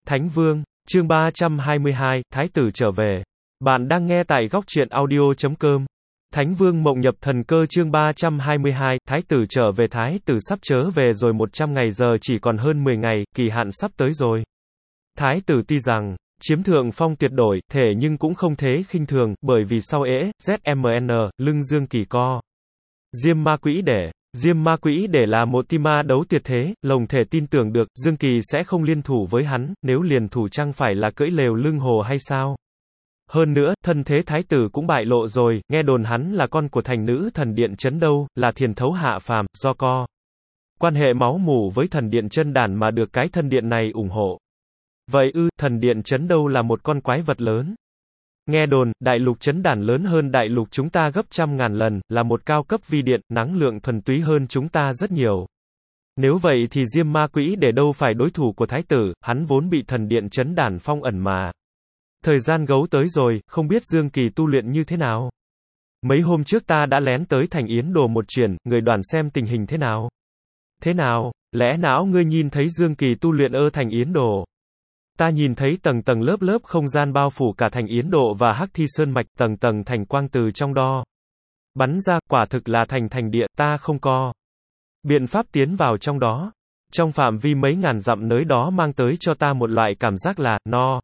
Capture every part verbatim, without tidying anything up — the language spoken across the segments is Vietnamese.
Thánh Vương, chương ba trăm hai mươi hai, Thái tử trở về. Bạn đang nghe tại góc truyện audio chấm com. Thánh Vương mộng nhập thần cơ chương ba trăm hai mươi hai, Thái tử trở về. Thái tử sắp trở về rồi, một trăm ngày giờ chỉ còn hơn mười ngày, kỳ hạn sắp tới rồi. Thái tử tuy rằng chiếm thượng phong tuyệt đối, thể nhưng cũng không thế khinh thường, bởi vì sau ễ, dét em en, lưng dương kỳ co. Diêm ma quỹ để. Diêm ma quỹ để là một tim ma đấu tuyệt thế, lồng thể tin tưởng được, Dương Kỳ sẽ không liên thủ với hắn, nếu liền thủ chẳng phải là cưỡi lều lưng hồ hay sao? Hơn nữa, thân thế thái tử cũng bại lộ rồi, nghe đồn hắn là con của thành nữ thần điện Trấn Đâu, là thiền thấu hạ phàm, do co quan hệ máu mủ với thần điện Chân Đản mà được cái thân điện này ủng hộ. Vậy ư, thần điện Trấn Đâu là một con quái vật lớn. Nghe đồn, đại lục Trấn Đản lớn hơn đại lục chúng ta gấp trăm ngàn lần, là một cao cấp vi điện, năng lượng thuần túy hơn chúng ta rất nhiều. Nếu vậy thì Diêm ma quỹ để đâu phải đối thủ của thái tử, hắn vốn bị thần điện Trấn Đản phong ẩn mà. Thời gian gấu tới rồi, không biết Dương Kỳ tu luyện như thế nào. Mấy hôm trước ta đã lén tới thành Yến Đồ một chuyến, người đoàn xem tình hình thế nào. Thế nào, lẽ nào ngươi nhìn thấy Dương Kỳ tu luyện ở thành Yến Đồ? Ta nhìn thấy tầng tầng lớp lớp không gian bao phủ cả thành Yến Độ và Hắc Thi Sơn Mạch, tầng tầng thành quang từ trong đó bắn ra, quả thực là thành thành địa, ta không có biện pháp tiến vào trong đó. Trong phạm vi mấy ngàn dặm nơi đó mang tới cho ta một loại cảm giác là, no,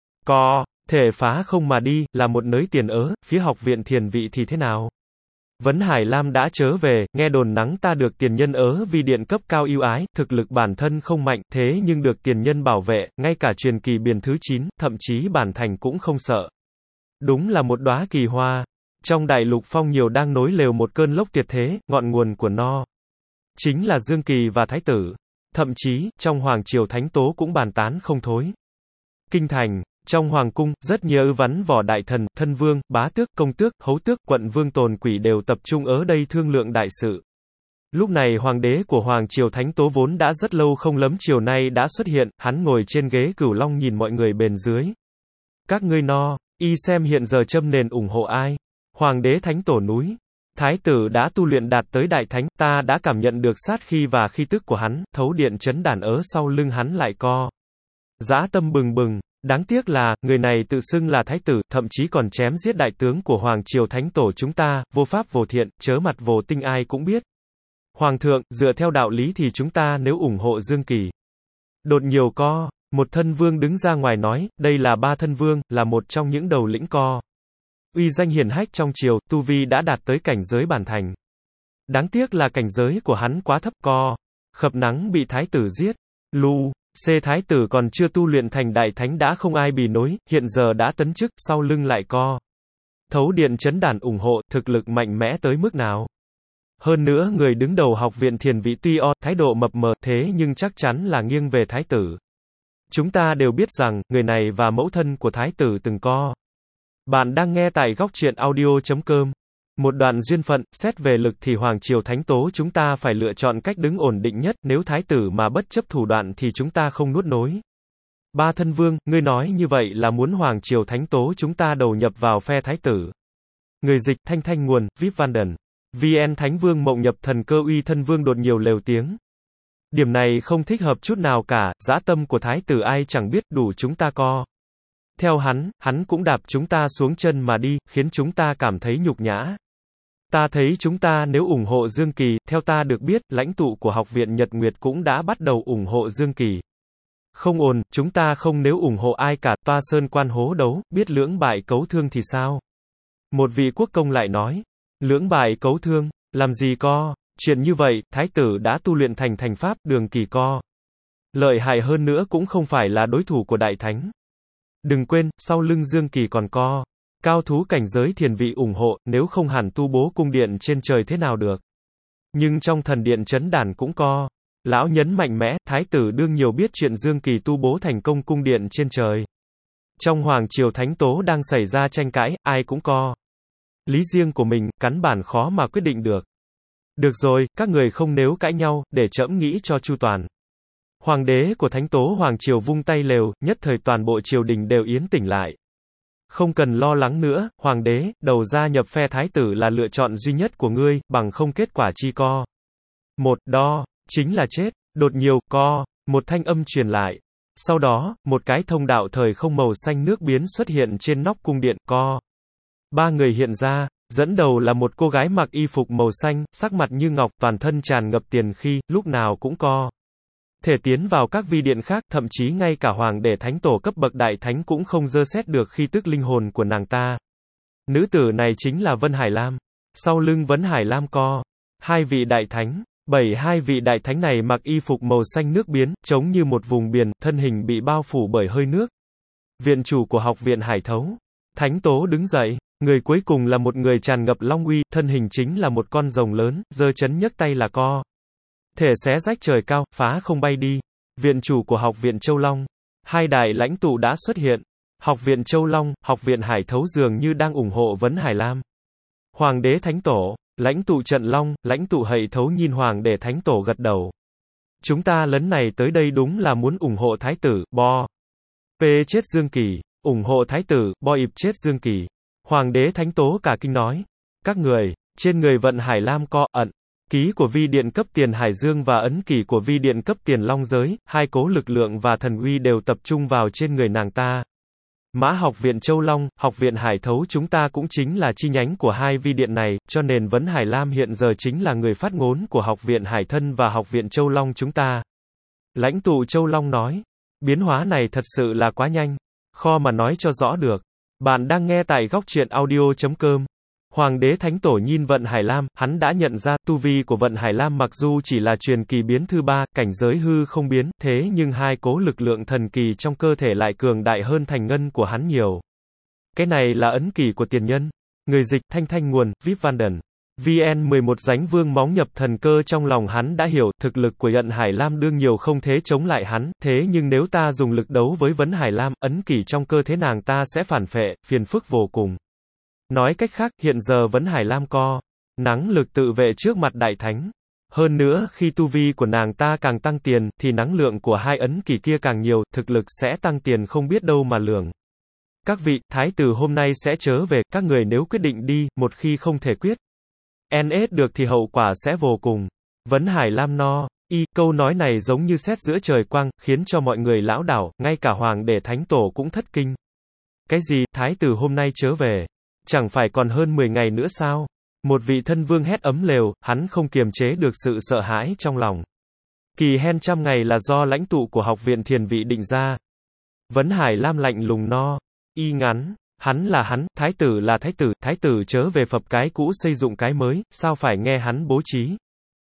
co, thể phá không mà đi, là một nơi tiền ớ. Phía học viện thiền vị thì thế nào? Vấn Hải Lam đã trở về, nghe đồn nắng ta được tiền nhân ớ vì điện cấp cao ưu ái, thực lực bản thân không mạnh, thế nhưng được tiền nhân bảo vệ, ngay cả truyền kỳ biển thứ chín, thậm chí bản thành cũng không sợ. Đúng là một đóa kỳ hoa. Trong đại lục phong nhiều đang nối lều một cơn lốc tuyệt thế, ngọn nguồn của nó chính là Dương Kỳ và Thái tử. Thậm chí, trong Hoàng Triều Thánh Tố cũng bàn tán không thối. Kinh thành. Trong hoàng cung, rất nhiều vắn võ đại thần, thân vương, bá tước, công tước, hấu tước, quận vương tồn quỷ đều tập trung ở đây thương lượng đại sự. Lúc này hoàng đế của Hoàng Triều Thánh Tố vốn đã rất lâu không lấm chiều nay đã xuất hiện, hắn ngồi trên ghế cửu long nhìn mọi người bên dưới. Các ngươi no, y xem hiện giờ châm nền ủng hộ ai? Hoàng đế Thánh Tổ núi. Thái tử đã tu luyện đạt tới đại thánh, ta đã cảm nhận được sát khí và khí tức của hắn, thấu điện Trấn Đản ở sau lưng hắn lại co dã tâm bừng bừng. Đáng tiếc là, người này tự xưng là thái tử, thậm chí còn chém giết đại tướng của Hoàng Triều Thánh Tổ chúng ta, vô pháp vô thiện, chớ mặt vô tinh ai cũng biết. Hoàng thượng, dựa theo đạo lý thì chúng ta nếu ủng hộ Dương Kỳ. Đột nhiều co, một thân vương đứng ra ngoài nói, đây là ba thân vương, là một trong những đầu lĩnh co. Uy danh hiển hách trong triều, tu vi đã đạt tới cảnh giới bản thành. Đáng tiếc là cảnh giới của hắn quá thấp co. Khập nắng bị thái tử giết. Lu. C thái tử còn chưa tu luyện thành đại thánh đã không ai bì nối, hiện giờ đã tấn chức, sau lưng lại co thấu điện Trấn Đản ủng hộ, thực lực mạnh mẽ tới mức nào. Hơn nữa người đứng đầu học viện thiền vị tuy o, thái độ mập mờ, thế nhưng chắc chắn là nghiêng về thái tử. Chúng ta đều biết rằng, người này và mẫu thân của thái tử từng co. Bạn đang nghe tại góc truyện audio chấm com. Một đoạn duyên phận, xét về lực thì Hoàng Triều Thánh Tố chúng ta phải lựa chọn cách đứng ổn định nhất, nếu thái tử mà bất chấp thủ đoạn thì chúng ta không nuốt nối. Ba thân vương, ngươi nói như vậy là muốn Hoàng Triều Thánh Tố chúng ta đầu nhập vào phe thái tử. Người dịch, Thanh Thanh nguồn, vê i pê Vanden. vê en Thánh Vương mộng nhập thần cơ uy thân vương đột nhiều lều tiếng. Điểm này không thích hợp chút nào cả, dã tâm của thái tử ai chẳng biết, đủ chúng ta co. Theo hắn, hắn cũng đạp chúng ta xuống chân mà đi, khiến chúng ta cảm thấy nhục nhã. Ta thấy chúng ta nếu ủng hộ Dương Kỳ, theo ta được biết, lãnh tụ của học viện Nhật Nguyệt cũng đã bắt đầu ủng hộ Dương Kỳ. Không ổn, chúng ta không nếu ủng hộ ai cả, toa sơn quan hố đấu, biết lưỡng bại cấu thương thì sao? Một vị quốc công lại nói, lưỡng bại cấu thương, làm gì co, chuyện như vậy, thái tử đã tu luyện thành thành pháp, đường kỳ co. Lợi hại hơn nữa cũng không phải là đối thủ của đại thánh. Đừng quên, sau lưng Dương Kỳ còn co cao thú cảnh giới thiền vị ủng hộ, nếu không hẳn tu bố cung điện trên trời thế nào được. Nhưng trong thần điện Trấn Đản cũng co. Lão nhấn mạnh mẽ, thái tử đương nhiều biết chuyện Dương Kỳ tu bố thành công cung điện trên trời. Trong Hoàng Triều Thánh Tố đang xảy ra tranh cãi, ai cũng co lý riêng của mình, cắn bản khó mà quyết định được. Được rồi, các người không nếu cãi nhau, để trẫm nghĩ cho chu toàn. Hoàng đế của Thánh Tố Hoàng Triều vung tay lều, nhất thời toàn bộ triều đình đều yên tĩnh lại. Không cần lo lắng nữa, hoàng đế, đầu gia nhập phe thái tử là lựa chọn duy nhất của ngươi, bằng không kết quả chi co. Một, đo, chính là chết, đột nhiều, co, một thanh âm truyền lại. Sau đó, một cái thông đạo thời không màu xanh nước biến xuất hiện trên nóc cung điện, co. Ba người hiện ra, dẫn đầu là một cô gái mặc y phục màu xanh, sắc mặt như ngọc, toàn thân tràn ngập tiền khí, lúc nào cũng co. Thể tiến vào các vi điện khác, thậm chí ngay cả hoàng đệ thánh tổ cấp bậc đại thánh cũng không dơ xét được khi tức linh hồn của nàng ta. Nữ tử này chính là Vân Hải Lam. Sau lưng Vân Hải Lam co. Hai vị đại thánh. Bảy hai vị đại thánh này mặc y phục màu xanh nước biến, trông như một vùng biển, thân hình bị bao phủ bởi hơi nước. Viện chủ của học viện Hải Thấu. Thánh Tố đứng dậy. Người cuối cùng là một người tràn ngập long uy, thân hình chính là một con rồng lớn, giơ chấn nhấc tay là co. Thể xé rách trời cao, phá không bay đi. Viện chủ của học viện Châu Long. Hai đại lãnh tụ đã xuất hiện. Học viện Châu Long, học viện Hải Thấu dường như đang ủng hộ Vấn Hải Lam. Hoàng đế Thánh Tổ, lãnh tụ Trận Long, lãnh tụ Hậy Thấu nhìn Hoàng đế Thánh Tổ gật đầu. Chúng ta lần này tới đây đúng là muốn ủng hộ Thái tử, bo. P chết Dương Kỳ, ủng hộ Thái tử, bo ịp chết Dương Kỳ. Hoàng đế Thánh Tố cả kinh nói. Các người, trên người vận Hải Lam co, ẩn. Ký của vi điện cấp tiền Hải Dương và ấn kỷ của vi điện cấp tiền Long Giới, hai cố lực lượng và thần uy đều tập trung vào trên người nàng ta. Mã học viện Châu Long, học viện Hải Thấu chúng ta cũng chính là chi nhánh của hai vi điện này, cho nên Vấn Hải Lam hiện giờ chính là người phát ngôn của học viện Hải Thân và học viện Châu Long chúng ta. Lãnh tụ Châu Long nói, biến hóa này thật sự là quá nhanh, khó mà nói cho rõ được. Bạn đang nghe tại góc truyện audio chấm com. Hoàng đế Thánh Tổ nhìn Vận Hải Lam, hắn đã nhận ra, tu vi của Vận Hải Lam mặc dù chỉ là truyền kỳ biến thứ ba, cảnh giới hư không biến, thế nhưng hai cố lực lượng thần kỳ trong cơ thể lại cường đại hơn thành ngân của hắn nhiều. Cái này là ấn kỷ của tiền nhân. Người dịch, Thanh Thanh nguồn, vê i pê Vanden. vê en mười một Dánh Vương móng nhập thần cơ trong lòng hắn đã hiểu, thực lực của Vận Hải Lam đương nhiều không thế chống lại hắn, thế nhưng nếu ta dùng lực đấu với Vấn Hải Lam, ấn kỷ trong cơ thể nàng ta sẽ phản phệ, phiền phức vô cùng. Nói cách khác, hiện giờ Vấn Hải Lam co. Năng lực tự vệ trước mặt đại thánh. Hơn nữa, khi tu vi của nàng ta càng tăng tiền, thì năng lượng của hai ấn kỷ kia càng nhiều, thực lực sẽ tăng tiền không biết đâu mà lường. Các vị, thái tử hôm nay sẽ trở về, các người nếu quyết định đi, một khi không thể quyết. en ét được thì hậu quả sẽ vô cùng. Vấn Hải Lam no. Y, câu nói này giống như sét giữa trời quang, khiến cho mọi người lão đảo, ngay cả hoàng đế Thánh Tổ cũng thất kinh. Cái gì, thái tử hôm nay trở về? Chẳng phải còn hơn mười ngày nữa sao? Một vị thân vương hét ấm lều, hắn không kiềm chế được sự sợ hãi trong lòng. Kỳ hen trăm ngày là do lãnh tụ của học viện thiền vị định ra. Vấn Hải Lam lạnh lùng no. Y ngắn. Hắn là hắn, thái tử là thái tử, thái tử chớ về phập cái cũ xây dựng cái mới, sao phải nghe hắn bố trí?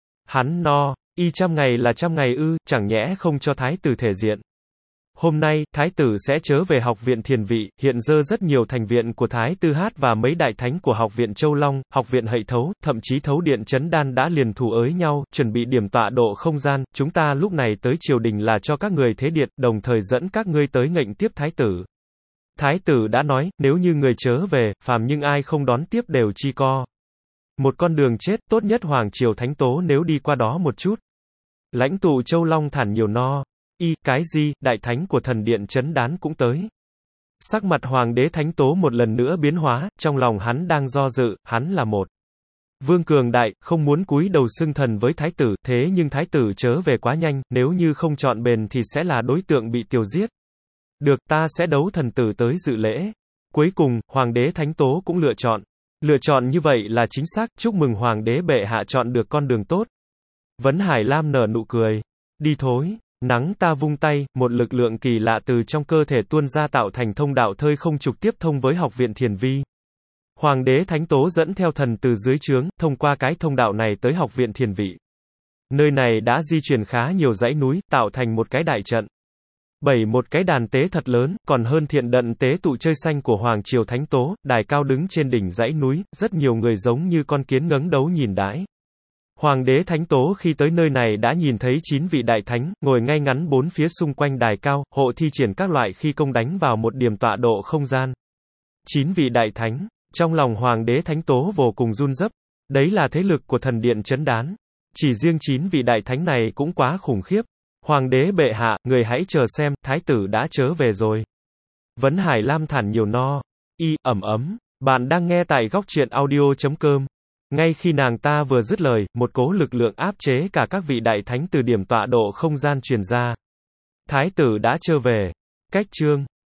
Hắn no. Y trăm ngày là trăm ngày ư, chẳng nhẽ không cho thái tử thể diện. Hôm nay, thái tử sẽ trở về học viện thiền vị, hiện giờ rất nhiều thành viện của thái tử hát và mấy đại thánh của học viện Châu Long, học viện Hậy Thấu, thậm chí Thấu điện Chấn Đan đã liền thủ ới nhau, chuẩn bị điểm tọa độ không gian, chúng ta lúc này tới triều đình là cho các người thế điện, đồng thời dẫn các ngươi tới nghênh tiếp thái tử. Thái tử đã nói, nếu như người trở về, phàm nhưng ai không đón tiếp đều chi co. Một con đường chết, tốt nhất Hoàng Triều Thánh Tố nếu đi qua đó một chút. Lãnh tụ Châu Long thản nhiều no. Y, cái gì, đại thánh của thần điện Chấn Đán cũng tới. Sắc mặt Hoàng đế Thánh Tố một lần nữa biến hóa, trong lòng hắn đang do dự, hắn là một vương cường đại, không muốn cúi đầu xưng thần với thái tử, thế nhưng thái tử trở về quá nhanh, nếu như không chọn bền thì sẽ là đối tượng bị tiêu giết. Được, ta sẽ đấu thần tử tới dự lễ. Cuối cùng, Hoàng đế Thánh Tố cũng lựa chọn. Lựa chọn như vậy là chính xác, chúc mừng Hoàng đế bệ hạ chọn được con đường tốt. Vấn Hải Lam nở nụ cười. Đi thối. Nắng ta vung tay, một lực lượng kỳ lạ từ trong cơ thể tuôn ra tạo thành thông đạo thơi không trực tiếp thông với học viện thiền vi. Hoàng đế Thánh Tố dẫn theo thần từ dưới trướng, thông qua cái thông đạo này tới học viện thiền vị. Nơi này đã di chuyển khá nhiều dãy núi, tạo thành một cái đại trận. Bảy một cái đàn tế thật lớn, còn hơn thiện đận tế tụ chơi xanh của Hoàng Triều Thánh Tố, đài cao đứng trên đỉnh dãy núi, rất nhiều người giống như con kiến ngẩng đấu nhìn đãi. Hoàng đế Thánh Tố khi tới nơi này đã nhìn thấy chín vị đại thánh, ngồi ngay ngắn bốn phía xung quanh đài cao, hộ thi triển các loại khi công đánh vào một điểm tọa độ không gian. Chín vị đại thánh, trong lòng Hoàng đế Thánh Tố vô cùng run rấp, đấy là thế lực của thần điện Chấn Đán. Chỉ riêng chín vị đại thánh này cũng quá khủng khiếp. Hoàng đế bệ hạ, người hãy chờ xem, thái tử đã trở về rồi. Vấn Hải Lam thản nhiều no. Y, ẩm ấm, bạn đang nghe tại góc truyện audio chấm com. Ngay khi nàng ta vừa dứt lời, một cỗ lực lượng áp chế cả các vị đại thánh từ điểm tọa độ không gian truyền ra. Thái tử đã trở về. Cách chương